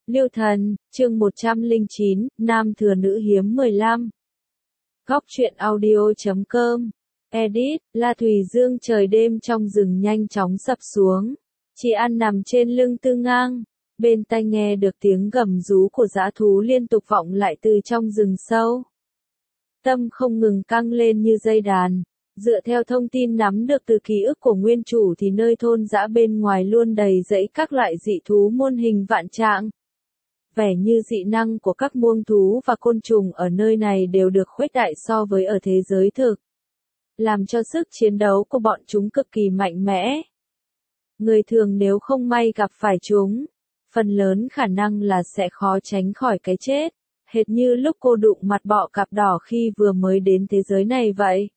Liêu Thần, chương 109, Nam thừa nữ hiếm 15. Góc truyện audio.com. Edit, La Thùy Dương. Trời đêm trong rừng nhanh chóng sập xuống. Chị An nằm trên lưng Tư Ngang. Bên tai nghe được tiếng gầm rú của dã thú liên tục vọng lại từ trong rừng sâu. Tâm không ngừng căng lên như dây đàn. Dựa theo thông tin nắm được từ ký ức của nguyên chủ thì nơi thôn dã bên ngoài luôn đầy rẫy các loại dị thú muôn hình vạn trạng. Vẻ như dị năng của các muông thú và côn trùng ở nơi này đều được khuếch đại so với ở thế giới thực. Làm cho sức chiến đấu của bọn chúng cực kỳ mạnh mẽ. Người thường nếu không may gặp phải chúng, phần lớn khả năng là sẽ khó tránh khỏi cái chết, hệt như lúc cô đụng mặt bọ cạp đỏ khi vừa mới đến thế giới này vậy.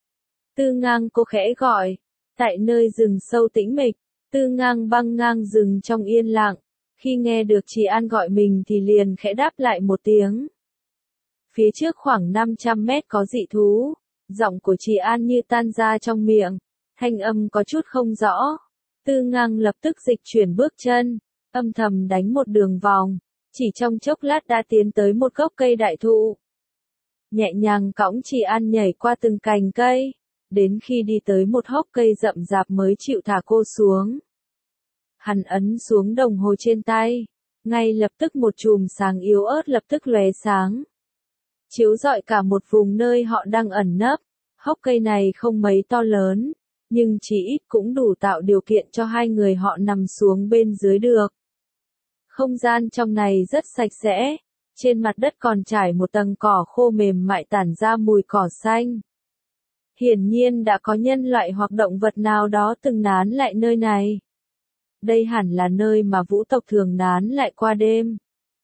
Tư Ngang, cô khẽ gọi. Tại nơi rừng sâu tĩnh mịch, Tư Ngang băng ngang rừng trong yên lặng. Khi nghe được chị An gọi mình thì liền khẽ đáp lại một tiếng. Phía trước khoảng 500 mét có dị thú. Giọng của chị An như tan ra trong miệng. Thanh âm có chút không rõ. Tư Ngang lập tức dịch chuyển bước chân, âm thầm đánh một đường vòng. Chỉ trong chốc lát đã tiến tới một gốc cây đại thụ. Nhẹ nhàng cõng chị An nhảy qua từng cành cây. Đến khi đi tới một hốc cây rậm rạp mới chịu thả cô xuống. Hắn ấn xuống đồng hồ trên tay. Ngay lập tức một chùm sáng yếu ớt lập tức lóe sáng. Chiếu rọi cả một vùng nơi họ đang ẩn nấp. Hốc cây này không mấy to lớn, nhưng chỉ ít cũng đủ tạo điều kiện cho hai người họ nằm xuống bên dưới được. Không gian trong này rất sạch sẽ. Trên mặt đất còn trải một tầng cỏ khô mềm mại tản ra mùi cỏ xanh. Hiển nhiên đã có nhân loại hoặc động vật nào đó từng nán lại nơi này. Đây hẳn là nơi mà vũ tộc thường nán lại qua đêm.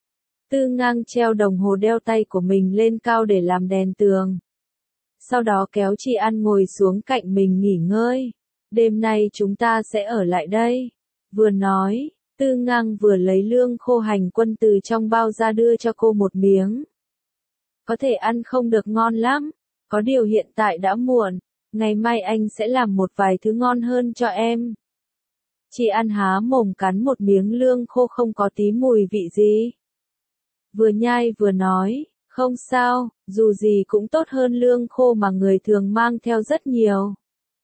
Tư Ngang treo đồng hồ đeo tay của mình lên cao để làm đèn tường. Sau đó kéo chị An ngồi xuống cạnh mình nghỉ ngơi. Đêm nay chúng ta sẽ ở lại đây. Vừa nói, Tư Ngang vừa lấy lương khô hành quân từ trong bao ra đưa cho cô một miếng. Có thể ăn không được ngon lắm. Có điều hiện tại đã muộn, ngày mai anh sẽ làm một vài thứ ngon hơn cho em. Chị An há mồm cắn một miếng lương khô không có tí mùi vị gì. Vừa nhai vừa nói, không sao, dù gì cũng tốt hơn lương khô mà người thường mang theo rất nhiều.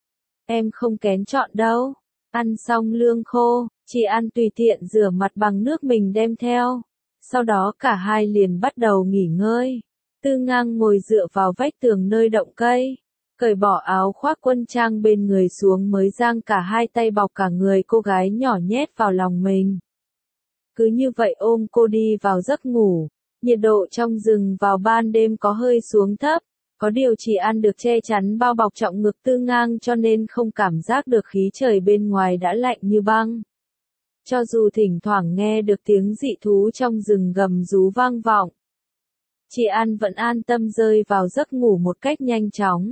Em không kén chọn đâu. Ăn xong lương khô, chị An tùy tiện rửa mặt bằng nước mình đem theo. Sau đó cả hai liền bắt đầu nghỉ ngơi. Tư Ngang ngồi dựa vào vách tường nơi động cây, cởi bỏ áo khoác quân trang bên người xuống mới giang cả hai tay bọc cả người cô gái nhỏ nhét vào lòng mình. Cứ như vậy ôm cô đi vào giấc ngủ. Nhiệt độ trong rừng vào ban đêm có hơi xuống thấp, có điều chị An được che chắn bao bọc trọng ngực Tư Ngang cho nên không cảm giác được khí trời bên ngoài đã lạnh như băng. Cho dù thỉnh thoảng nghe được tiếng dị thú trong rừng gầm rú vang vọng, chị An vẫn an tâm rơi vào giấc ngủ một cách nhanh chóng.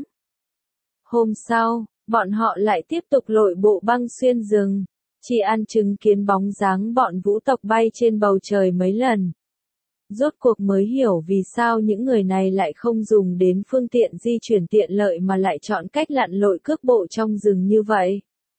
Hôm sau, bọn họ lại tiếp tục lội bộ băng xuyên rừng. Chị An chứng kiến bóng dáng bọn vũ tộc bay trên bầu trời mấy lần. Rốt cuộc mới hiểu vì sao những người này lại không dùng đến phương tiện di chuyển tiện lợi mà lại chọn cách lặn lội cước bộ trong rừng như vậy.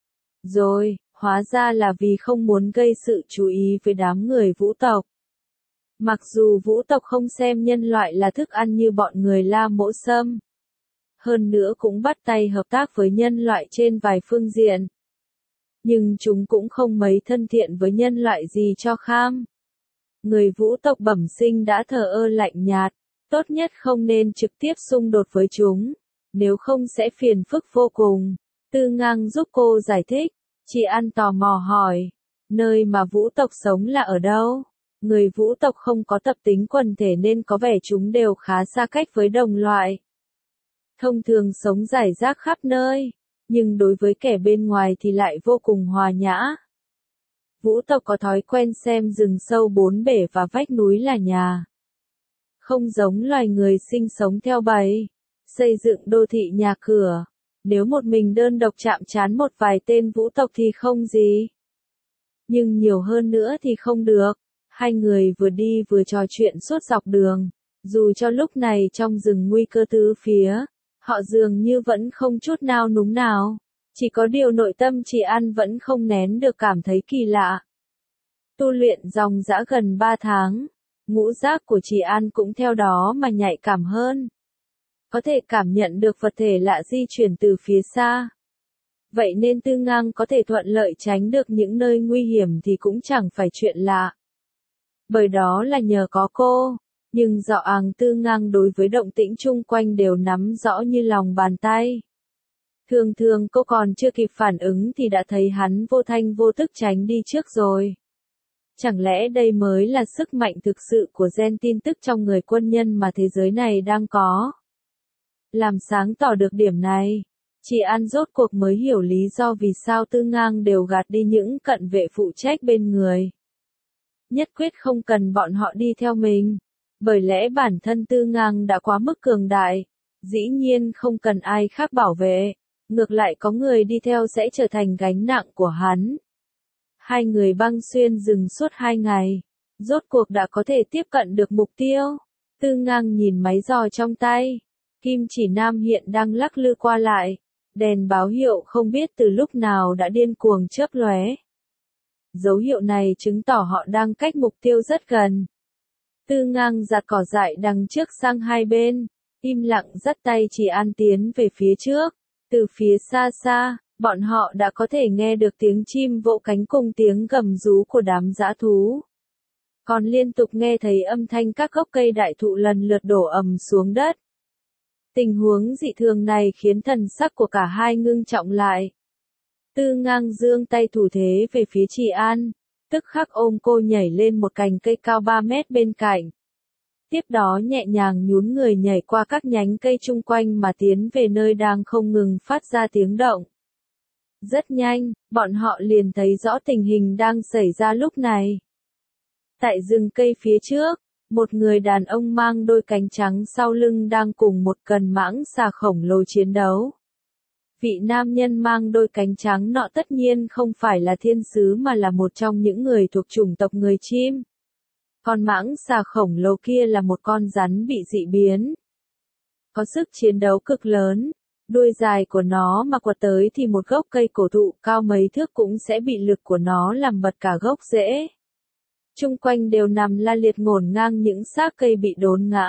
Rồi, hóa ra là vì không muốn gây sự chú ý với đám người vũ tộc. Mặc dù vũ tộc không xem nhân loại là thức ăn như bọn người La Mỗ Sâm. Hơn nữa cũng bắt tay hợp tác với nhân loại trên vài phương diện. Nhưng chúng cũng không mấy thân thiện với nhân loại gì cho kham. Người vũ tộc bẩm sinh đã thờ ơ lạnh nhạt, tốt nhất không nên trực tiếp xung đột với chúng, nếu không sẽ phiền phức vô cùng. Tư Ngang giúp cô giải thích, chị An tò mò hỏi, nơi mà vũ tộc sống là ở đâu? Người vũ tộc không có tập tính quần thể nên có vẻ chúng đều khá xa cách với đồng loại. Thông thường sống rải rác khắp nơi, nhưng đối với kẻ bên ngoài thì lại vô cùng hòa nhã. Vũ tộc có thói quen xem rừng sâu bốn bể và vách núi là nhà. Không giống loài người sinh sống theo bầy, xây dựng đô thị nhà cửa. Nếu một mình đơn độc chạm trán một vài tên vũ tộc thì không gì. Nhưng nhiều hơn nữa thì không được. Hai người vừa đi vừa trò chuyện suốt dọc đường. Dù cho lúc này trong rừng nguy cơ tứ phía, họ dường như vẫn không chút nào núng nào. Chỉ có điều nội tâm chị An vẫn không nén được cảm thấy kỳ lạ. Tu luyện dòng dã gần 3 tháng, ngũ giác của chị An cũng theo đó mà nhạy cảm hơn. Có thể cảm nhận được vật thể lạ di chuyển từ phía xa. Vậy nên Tư Ngang có thể thuận lợi tránh được những nơi nguy hiểm thì cũng chẳng phải chuyện lạ. Bởi đó là nhờ có cô, nhưng rõ ràng Tư Ngang đối với động tĩnh chung quanh đều nắm rõ như lòng bàn tay. Thường thường cô còn chưa kịp phản ứng thì đã thấy hắn vô thanh vô tức tránh đi trước rồi. Chẳng lẽ đây mới là sức mạnh thực sự của gen tin tức trong người quân nhân mà thế giới này đang có? Làm sáng tỏ được điểm này, chị An rốt cuộc mới hiểu lý do vì sao Tư Ngang đều gạt đi những cận vệ phụ trách bên người. Nhất quyết không cần bọn họ đi theo mình, bởi lẽ bản thân Tư Ngang đã quá mức cường đại, dĩ nhiên không cần ai khác bảo vệ, ngược lại có người đi theo sẽ trở thành gánh nặng của hắn. Hai người băng xuyên rừng suốt 2 ngày, rốt cuộc đã có thể tiếp cận được mục tiêu. Tư Ngang nhìn máy dò trong tay, kim chỉ nam hiện đang lắc lư qua lại, đèn báo hiệu không biết từ lúc nào đã điên cuồng chớp lóe. Dấu hiệu này chứng tỏ họ đang cách mục tiêu rất gần. Tư Ngang giạt cỏ dại đằng trước sang hai bên, im lặng dắt tay chị An tiến về phía trước. Từ phía xa xa, bọn họ đã có thể nghe được tiếng chim vỗ cánh cùng tiếng gầm rú của đám dã thú. Còn liên tục nghe thấy âm thanh các gốc cây đại thụ lần lượt đổ ầm xuống đất. Tình huống dị thường này khiến thần sắc của cả hai ngưng trọng lại. Tư Ngang giương tay thủ thế về phía chị An, tức khắc ôm cô nhảy lên một cành cây cao 3 mét bên cạnh. Tiếp đó nhẹ nhàng nhún người nhảy qua các nhánh cây chung quanh mà tiến về nơi đang không ngừng phát ra tiếng động. Rất nhanh, bọn họ liền thấy rõ tình hình đang xảy ra lúc này. Tại rừng cây phía trước, một người đàn ông mang đôi cánh trắng sau lưng đang cùng một cần mãng xà khổng lồ chiến đấu. Vị nam nhân mang đôi cánh trắng nọ tất nhiên không phải là thiên sứ mà là một trong những người thuộc chủng tộc người chim. Con mãng xà khổng lồ kia là một con rắn bị dị biến. Có sức chiến đấu cực lớn, đuôi dài của nó mà quật tới thì một gốc cây cổ thụ cao mấy thước cũng sẽ bị lực của nó làm bật cả gốc rễ. Chung quanh đều nằm la liệt ngổn ngang những xác cây bị đốn ngã,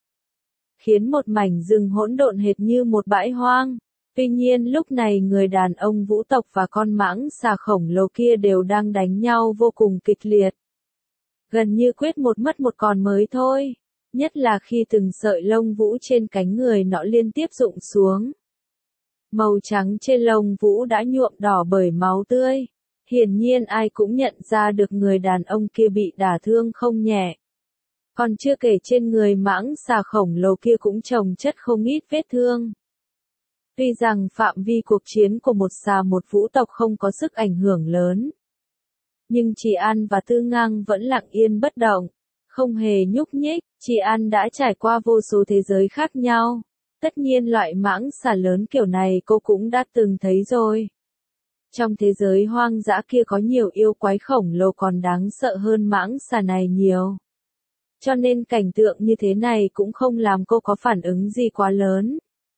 khiến một mảnh rừng hỗn độn hệt như một bãi hoang. Tuy nhiên lúc này người đàn ông vũ tộc và con mãng xà khổng lồ kia đều đang đánh nhau vô cùng kịch liệt. Gần như quyết một mất một còn mới thôi, nhất là khi từng sợi lông vũ trên cánh người nọ liên tiếp rụng xuống. Màu trắng trên lông vũ đã nhuộm đỏ bởi máu tươi. Hiển nhiên ai cũng nhận ra được người đàn ông kia bị đả thương không nhẹ. Còn chưa kể trên người mãng xà khổng lồ kia cũng chồng chất không ít vết thương. Tuy rằng phạm vi cuộc chiến của một xà một vũ tộc không có sức ảnh hưởng lớn, nhưng chị An và Tư Ngang vẫn lặng yên bất động, không hề nhúc nhích. Chị An đã trải qua vô số thế giới khác nhau, tất nhiên loại mãng xà lớn kiểu này cô cũng đã từng thấy rồi. Trong thế giới hoang dã kia có nhiều yêu quái khổng lồ còn đáng sợ hơn mãng xà này nhiều. Cho nên cảnh tượng như thế này cũng không làm cô có phản ứng gì quá lớn.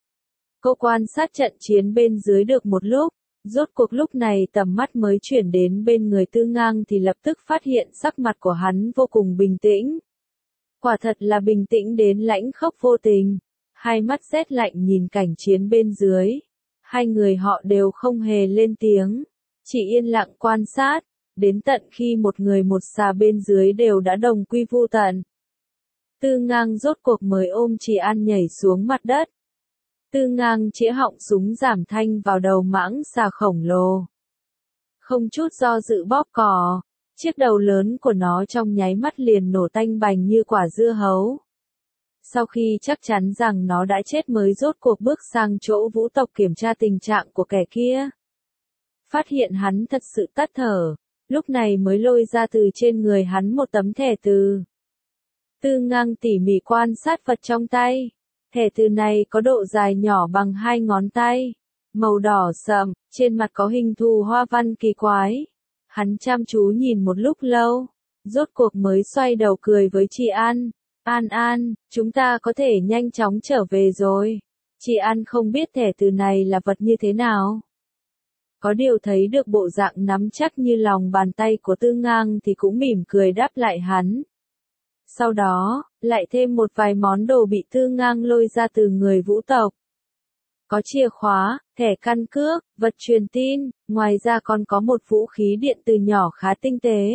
Cô quan sát trận chiến bên dưới được một lúc, rốt cuộc lúc này tầm mắt mới chuyển đến bên người Tư Ngang thì lập tức phát hiện sắc mặt của hắn vô cùng bình tĩnh. Quả thật là bình tĩnh đến lãnh khốc vô tình, hai mắt rét lạnh nhìn cảnh chiến bên dưới. Hai người họ đều không hề lên tiếng, chỉ yên lặng quan sát, đến tận khi một người một xà bên dưới đều đã đồng quy vu tận. Tư Ngang rốt cuộc mới ôm chị An nhảy xuống mặt đất. Tư Ngang chĩa họng súng giảm thanh vào đầu mãng xà khổng lồ. Không chút do dự bóp cò, chiếc đầu lớn của nó trong nháy mắt liền nổ tanh bành như quả dưa hấu. Sau khi chắc chắn rằng nó đã chết mới rốt cuộc bước sang chỗ vũ tộc kiểm tra tình trạng của kẻ kia. Phát hiện hắn thật sự tắt thở, lúc này mới lôi ra từ trên người hắn một tấm thẻ từ. Tư Ngang tỉ mỉ quan sát vật trong tay. Thẻ từ này có độ dài nhỏ bằng 2 ngón tay, màu đỏ sậm, trên mặt có hình thù hoa văn kỳ quái. Hắn chăm chú nhìn một lúc lâu, rốt cuộc mới xoay đầu cười với chị An. An, chúng ta có thể nhanh chóng trở về rồi. Chị An không biết thẻ từ này là vật như thế nào. Có điều thấy được bộ dạng nắm chắc như lòng bàn tay của Tư Ngang thì cũng mỉm cười đáp lại hắn. Sau đó, lại thêm một vài món đồ bị Tư Ngang lôi ra từ người Vũ tộc. Có chìa khóa, thẻ căn cước, vật truyền tin, ngoài ra còn có một vũ khí điện tử nhỏ khá tinh tế.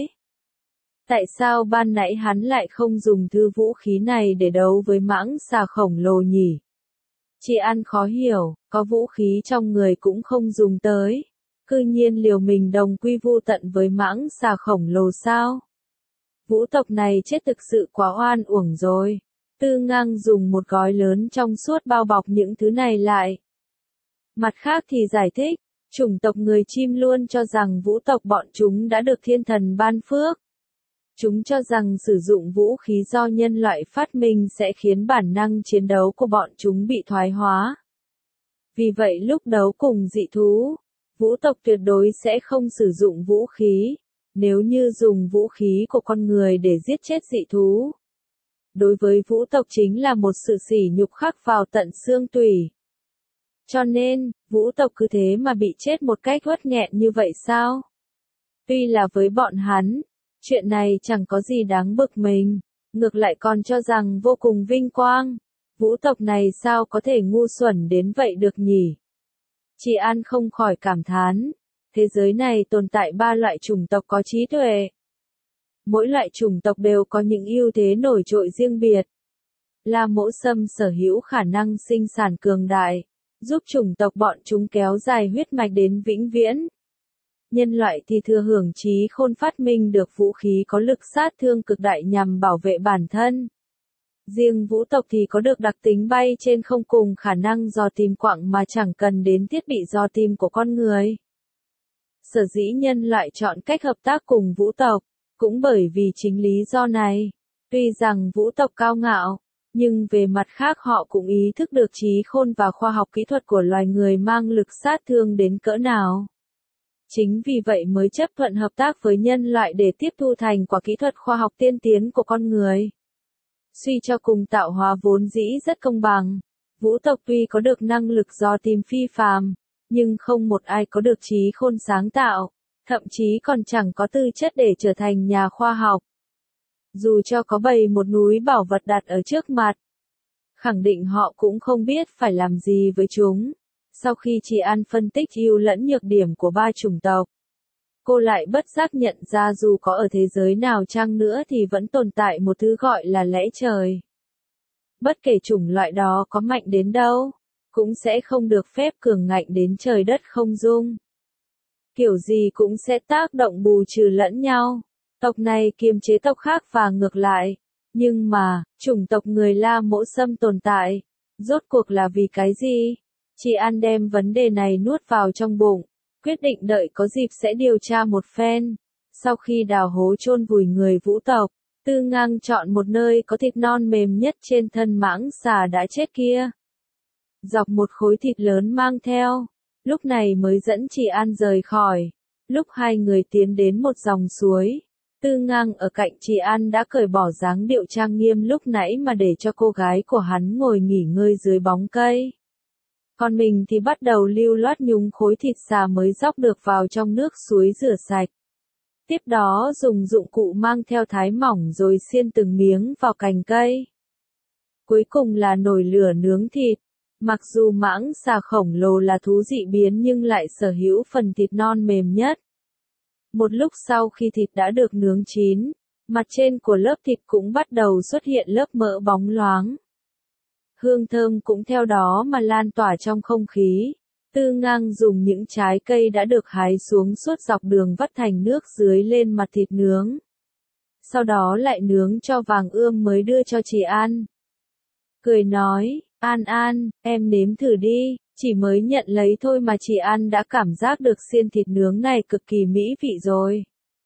Tại sao ban nãy hắn lại không dùng thứ vũ khí này để đấu với mãng xà khổng lồ nhỉ? Chị An khó hiểu, có vũ khí trong người cũng không dùng tới. Cư nhiên liều mình đồng quy vu tận với mãng xà khổng lồ sao? Vũ tộc này chết thực sự quá oan uổng rồi. Tư Ngang dùng một gói lớn trong suốt bao bọc những thứ này lại. Mặt khác thì giải thích, chủng tộc người chim luôn cho rằng vũ tộc bọn chúng đã được thiên thần ban phước. Chúng cho rằng sử dụng vũ khí do nhân loại phát minh sẽ khiến bản năng chiến đấu của bọn chúng bị thoái hóa. Vì vậy lúc đấu cùng dị thú, vũ tộc tuyệt đối sẽ không sử dụng vũ khí, nếu như dùng vũ khí của con người để giết chết dị thú. Đối với vũ tộc chính là một sự sỉ nhục khắc vào tận xương tủy. Cho nên, vũ tộc cứ thế mà bị chết một cách uất nghẹn như vậy sao? Tuy là với bọn hắn, chuyện này chẳng có gì đáng bực mình, ngược lại còn cho rằng vô cùng vinh quang. Vũ tộc này sao có thể ngu xuẩn đến vậy được nhỉ? Chị An không khỏi cảm thán, thế giới này tồn tại 3 loại chủng tộc có trí tuệ. Mỗi loại chủng tộc đều có những ưu thế nổi trội riêng biệt. La Mỗ Sâm sở hữu khả năng sinh sản cường đại, giúp chủng tộc bọn chúng kéo dài huyết mạch đến vĩnh viễn. Nhân loại thì thừa hưởng trí khôn phát minh được vũ khí có lực sát thương cực đại nhằm bảo vệ bản thân. Riêng vũ tộc thì có được đặc tính bay trên không cùng khả năng dò tìm quặng mà chẳng cần đến thiết bị dò tìm của con người. Sở dĩ nhân loại chọn cách hợp tác cùng vũ tộc, cũng bởi vì chính lý do này. Tuy rằng vũ tộc cao ngạo, nhưng về mặt khác họ cũng ý thức được trí khôn và khoa học kỹ thuật của loài người mang lực sát thương đến cỡ nào. Chính vì vậy mới chấp thuận hợp tác với nhân loại để tiếp thu thành quả kỹ thuật khoa học tiên tiến của con người. Suy cho cùng tạo hóa vốn dĩ rất công bằng. Vũ tộc tuy có được năng lực dò tìm phi phàm, nhưng không một ai có được trí khôn sáng tạo, thậm chí còn chẳng có tư chất để trở thành nhà khoa học. Dù cho có bày một núi bảo vật đặt ở trước mặt, khẳng định họ cũng không biết phải làm gì với chúng. Sau khi chị An phân tích ưu lẫn nhược điểm của 3 chủng tộc, cô lại bất giác nhận ra dù có ở thế giới nào chăng nữa thì vẫn tồn tại một thứ gọi là lẽ trời. Bất kể chủng loại đó có mạnh đến đâu, cũng sẽ không được phép cường ngạnh đến trời đất không dung. Kiểu gì cũng sẽ tác động bù trừ lẫn nhau. Tộc này kiềm chế tộc khác và ngược lại. Nhưng mà, chủng tộc người La Mỗ Sâm tồn tại, rốt cuộc là vì cái gì? Chị An đem vấn đề này nuốt vào trong bụng, quyết định đợi có dịp sẽ điều tra một phen. Sau khi đào hố chôn vùi người Vũ tộc, Tư Ngang chọn một nơi có thịt non mềm nhất trên thân mãng xà đã chết kia. Dọc một khối thịt lớn mang theo, lúc này mới dẫn chị An rời khỏi. Lúc hai người tiến đến một dòng suối, Tư Ngang ở cạnh chị An đã cởi bỏ dáng điệu trang nghiêm lúc nãy mà để cho cô gái của hắn ngồi nghỉ ngơi dưới bóng cây. Còn mình thì bắt đầu lưu loát nhúng khối thịt xà mới dóc được vào trong nước suối rửa sạch. Tiếp đó dùng dụng cụ mang theo thái mỏng rồi xiên từng miếng vào cành cây. Cuối cùng là nồi lửa nướng thịt. Mặc dù mãng xà khổng lồ là thú dị biến nhưng lại sở hữu phần thịt non mềm nhất. Một lúc sau khi thịt đã được nướng chín, mặt trên của lớp thịt cũng bắt đầu xuất hiện lớp mỡ bóng loáng. Hương thơm cũng theo đó mà lan tỏa trong không khí. Tư Ngang dùng những trái cây đã được hái xuống suốt dọc đường vắt thành nước dưới lên mặt thịt nướng. Sau đó lại nướng cho vàng ươm mới đưa cho chị An. Cười nói, An An, em nếm thử đi, chỉ mới nhận lấy thôi mà chị An đã cảm giác được xiên thịt nướng này cực kỳ mỹ vị rồi.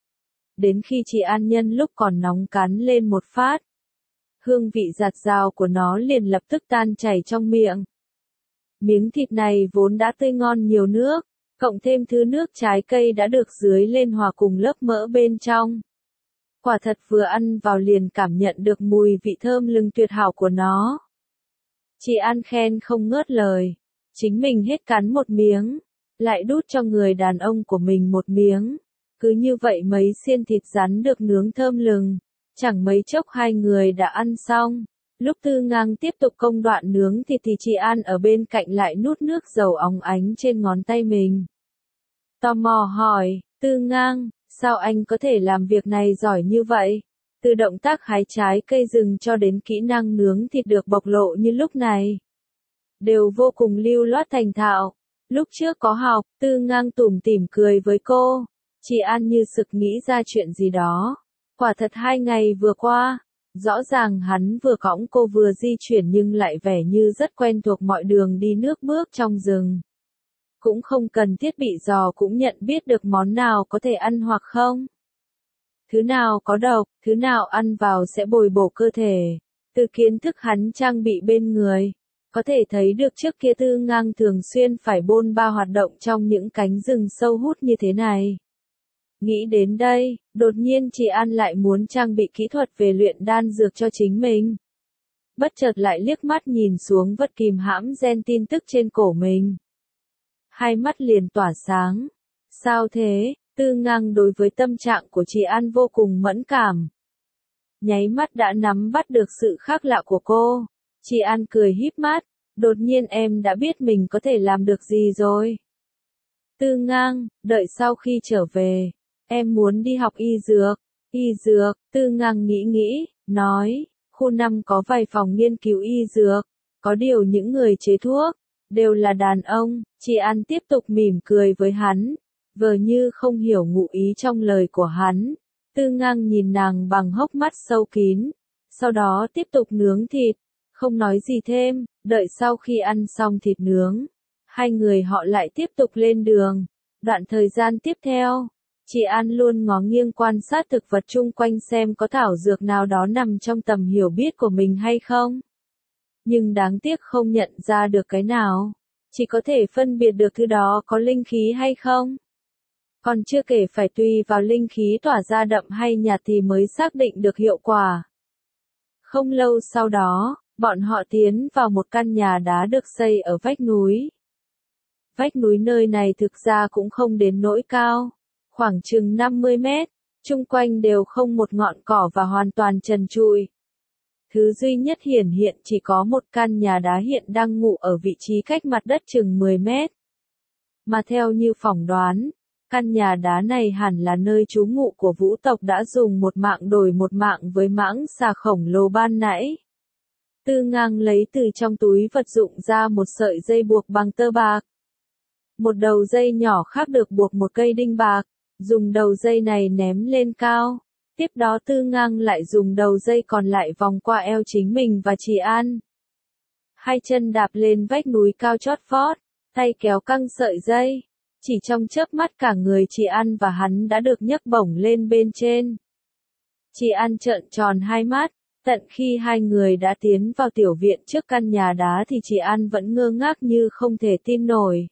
Đến khi chị An nhân lúc còn nóng cắn lên một phát, hương vị dạt dào của nó liền lập tức tan chảy trong miệng. Miếng thịt này vốn đã tươi ngon nhiều nước, cộng thêm thứ nước trái cây đã được dưới lên hòa cùng lớp mỡ bên trong. Quả thật vừa ăn vào liền cảm nhận được mùi vị thơm lừng tuyệt hảo của nó. Chị An khen không ngớt lời. Chính mình hết cắn một miếng, lại đút cho người đàn ông của mình một miếng. Cứ như vậy mấy xiên thịt rắn được nướng thơm lừng, chẳng mấy chốc hai người đã ăn xong. Lúc Tư Ngang tiếp tục công đoạn nướng thịt thì chị An ở bên cạnh lại nuốt nước dầu óng ánh trên ngón tay mình. Tò mò hỏi, Tư Ngang, sao anh có thể làm việc này giỏi như vậy? Từ động tác hái trái cây rừng cho đến kỹ năng nướng thịt được bộc lộ như lúc này, đều vô cùng lưu loát thành thạo. Lúc trước có học, Tư Ngang tủm tỉm cười với cô. Chị An như sực nghĩ ra chuyện gì đó. Quả thật 2 ngày vừa qua, rõ ràng hắn vừa cõng cô vừa di chuyển nhưng lại vẻ như rất quen thuộc mọi đường đi nước bước trong rừng. Cũng không cần thiết bị dò cũng nhận biết được món nào có thể ăn hoặc không. Thứ nào có độc, thứ nào ăn vào sẽ bồi bổ cơ thể. Từ kiến thức hắn trang bị bên người, có thể thấy được trước kia Tư Ngang thường xuyên phải bôn ba hoạt động trong những cánh rừng sâu hút như thế này. Nghĩ đến đây, đột nhiên chị An lại muốn trang bị kỹ thuật về luyện đan dược cho chính mình. Bất chợt lại liếc mắt nhìn xuống vật kìm hãm gen tin tức trên cổ mình. Hai mắt liền tỏa sáng. Sao thế? Tư Ngang đối với tâm trạng của chị An vô cùng mẫn cảm. Nháy mắt đã nắm bắt được sự khác lạ của cô. Chị An cười híp mắt. Đột nhiên em đã biết mình có thể làm được gì rồi. Tư Ngang, đợi sau khi trở về, em muốn đi học y dược. Y dược, Tư Ngang nghĩ, nói, khu 5 có vài phòng nghiên cứu y dược. Có điều những người chế thuốc, đều là đàn ông. Chị An tiếp tục mỉm cười với hắn, vờ như không hiểu ngụ ý trong lời của hắn. Tư Ngang nhìn nàng bằng hốc mắt sâu kín, sau đó tiếp tục nướng thịt, không nói gì thêm. Đợi sau khi ăn xong thịt nướng, hai người họ lại tiếp tục lên đường. Đoạn thời gian tiếp theo, chị An luôn ngó nghiêng quan sát thực vật chung quanh xem có thảo dược nào đó nằm trong tầm hiểu biết của mình hay không. Nhưng đáng tiếc không nhận ra được cái nào, chỉ có thể phân biệt được thứ đó có linh khí hay không. Còn chưa kể phải tùy vào linh khí tỏa ra đậm hay nhạt thì mới xác định được hiệu quả. Không lâu sau đó, bọn họ tiến vào một căn nhà đá được xây ở vách núi. Vách núi nơi này thực ra cũng không đến nỗi cao, khoảng chừng 50 mét, chung quanh đều không một ngọn cỏ và hoàn toàn trần trụi. Thứ duy nhất hiển hiện chỉ có một căn nhà đá hiện đang ngụ ở vị trí cách mặt đất chừng 10 mét. Mà theo như phỏng đoán, căn nhà đá này hẳn là nơi trú ngụ của vũ tộc đã dùng một mạng đổi một mạng với mãng xà khổng lồ ban nãy. Tư Ngang lấy từ trong túi vật dụng ra một sợi dây buộc bằng tơ bạc. Một đầu dây nhỏ khác được buộc một cây đinh bạc, dùng đầu dây này ném lên cao. Tiếp đó Tư Ngang lại dùng đầu dây còn lại vòng qua eo chính mình và chị An. Hai chân đạp lên vách núi cao chót vót, tay kéo căng sợi dây. Chỉ trong chớp mắt cả người chị An và hắn đã được nhấc bổng lên bên trên. Chị An trợn tròn hai mắt, tận khi hai người đã tiến vào tiểu viện trước căn nhà đá thì chị An vẫn ngơ ngác như không thể tin nổi.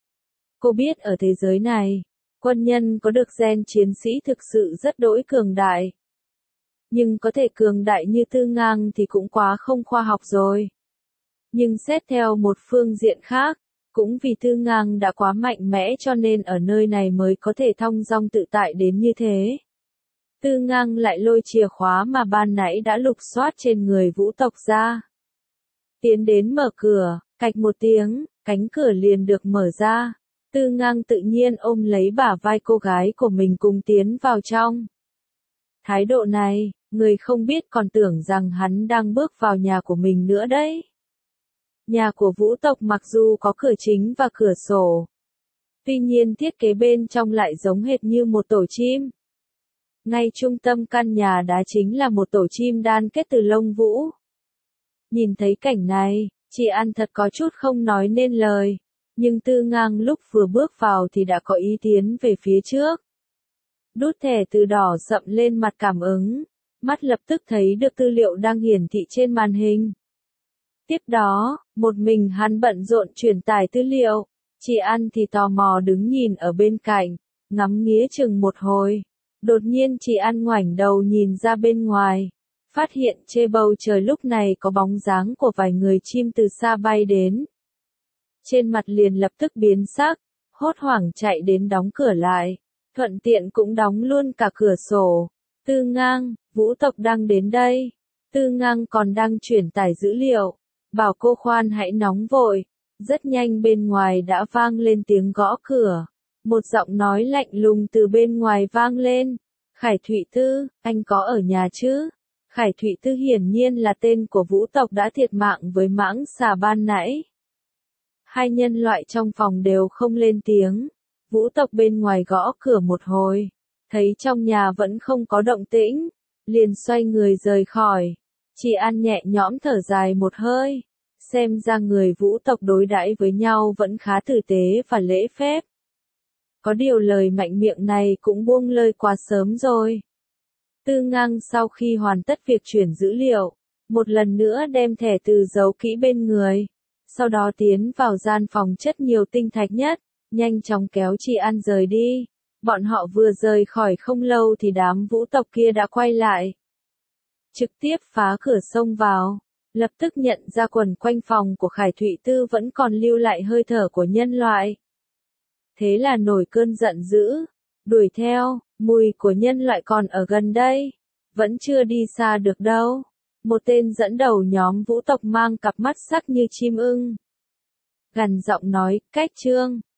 Cô biết ở thế giới này, quân nhân có được gen chiến sĩ thực sự rất đỗi cường đại. Nhưng có thể cường đại như Tư Ngang thì cũng quá không khoa học rồi. Nhưng xét theo một phương diện khác, cũng vì Tư Ngang đã quá mạnh mẽ cho nên ở nơi này mới có thể thong dong tự tại đến như thế. Tư Ngang lại lôi chìa khóa mà ban nãy đã lục soát trên người vũ tộc ra. Tiến đến mở cửa, cạch một tiếng, cánh cửa liền được mở ra. Tư Ngang tự nhiên ôm lấy bả vai cô gái của mình cùng tiến vào trong. Thái độ này, người không biết còn tưởng rằng hắn đang bước vào nhà của mình nữa đấy. Nhà của vũ tộc mặc dù có cửa chính và cửa sổ, tuy nhiên thiết kế bên trong lại giống hệt như một tổ chim. Ngay trung tâm căn nhà đá chính là một tổ chim đan kết từ lông vũ. Nhìn thấy cảnh này, chị An thật có chút không nói nên lời, nhưng Tư Ngang lúc vừa bước vào thì đã có ý tiến về phía trước. Đút thẻ từ đỏ sậm lên mặt cảm ứng, mắt lập tức thấy được tư liệu đang hiển thị trên màn hình. Tiếp đó, một mình hắn bận rộn truyền tải tư liệu, chị An thì tò mò đứng nhìn ở bên cạnh, ngắm nghía chừng một hồi. Đột nhiên chị An ngoảnh đầu nhìn ra bên ngoài, phát hiện trên bầu trời lúc này có bóng dáng của vài người chim từ xa bay đến. Trên mặt liền lập tức biến sắc, hốt hoảng chạy đến đóng cửa lại, thuận tiện cũng đóng luôn cả cửa sổ. Tư Ngang, Vũ tộc đang đến đây. Tư Ngang còn đang chuyển tải dữ liệu, bảo cô khoan hãy nóng vội. Rất nhanh bên ngoài đã vang lên tiếng gõ cửa. Một giọng nói lạnh lùng từ bên ngoài vang lên. Khải Thụy Tư, anh có ở nhà chứ? Khải Thụy Tư hiển nhiên là tên của Vũ tộc đã thiệt mạng với mãng xà ban nãy. Hai nhân loại trong phòng đều không lên tiếng. Vũ tộc bên ngoài gõ cửa một hồi, thấy trong nhà vẫn không có động tĩnh, liền xoay người rời khỏi. Chị An nhẹ nhõm thở dài một hơi, xem ra người Vũ tộc đối đãi với nhau vẫn khá tử tế và lễ phép. Có điều lời mạnh miệng này cũng buông lơi quá sớm rồi. Tư Ngang sau khi hoàn tất việc chuyển dữ liệu, một lần nữa đem thẻ từ giấu kỹ bên người, sau đó tiến vào gian phòng chất nhiều tinh thạch nhất, nhanh chóng kéo chị An rời đi. Bọn họ vừa rời khỏi không lâu thì đám Vũ tộc kia đã quay lại. Trực tiếp phá cửa xông vào, lập tức nhận ra quần quanh phòng của Khải Thụy Tư vẫn còn lưu lại hơi thở của nhân loại. Thế là nổi cơn giận dữ, đuổi theo, mùi của nhân loại còn ở gần đây, vẫn chưa đi xa được đâu. Một tên dẫn đầu nhóm Vũ tộc mang cặp mắt sắc như chim ưng, gằn giọng nói, cách Trương,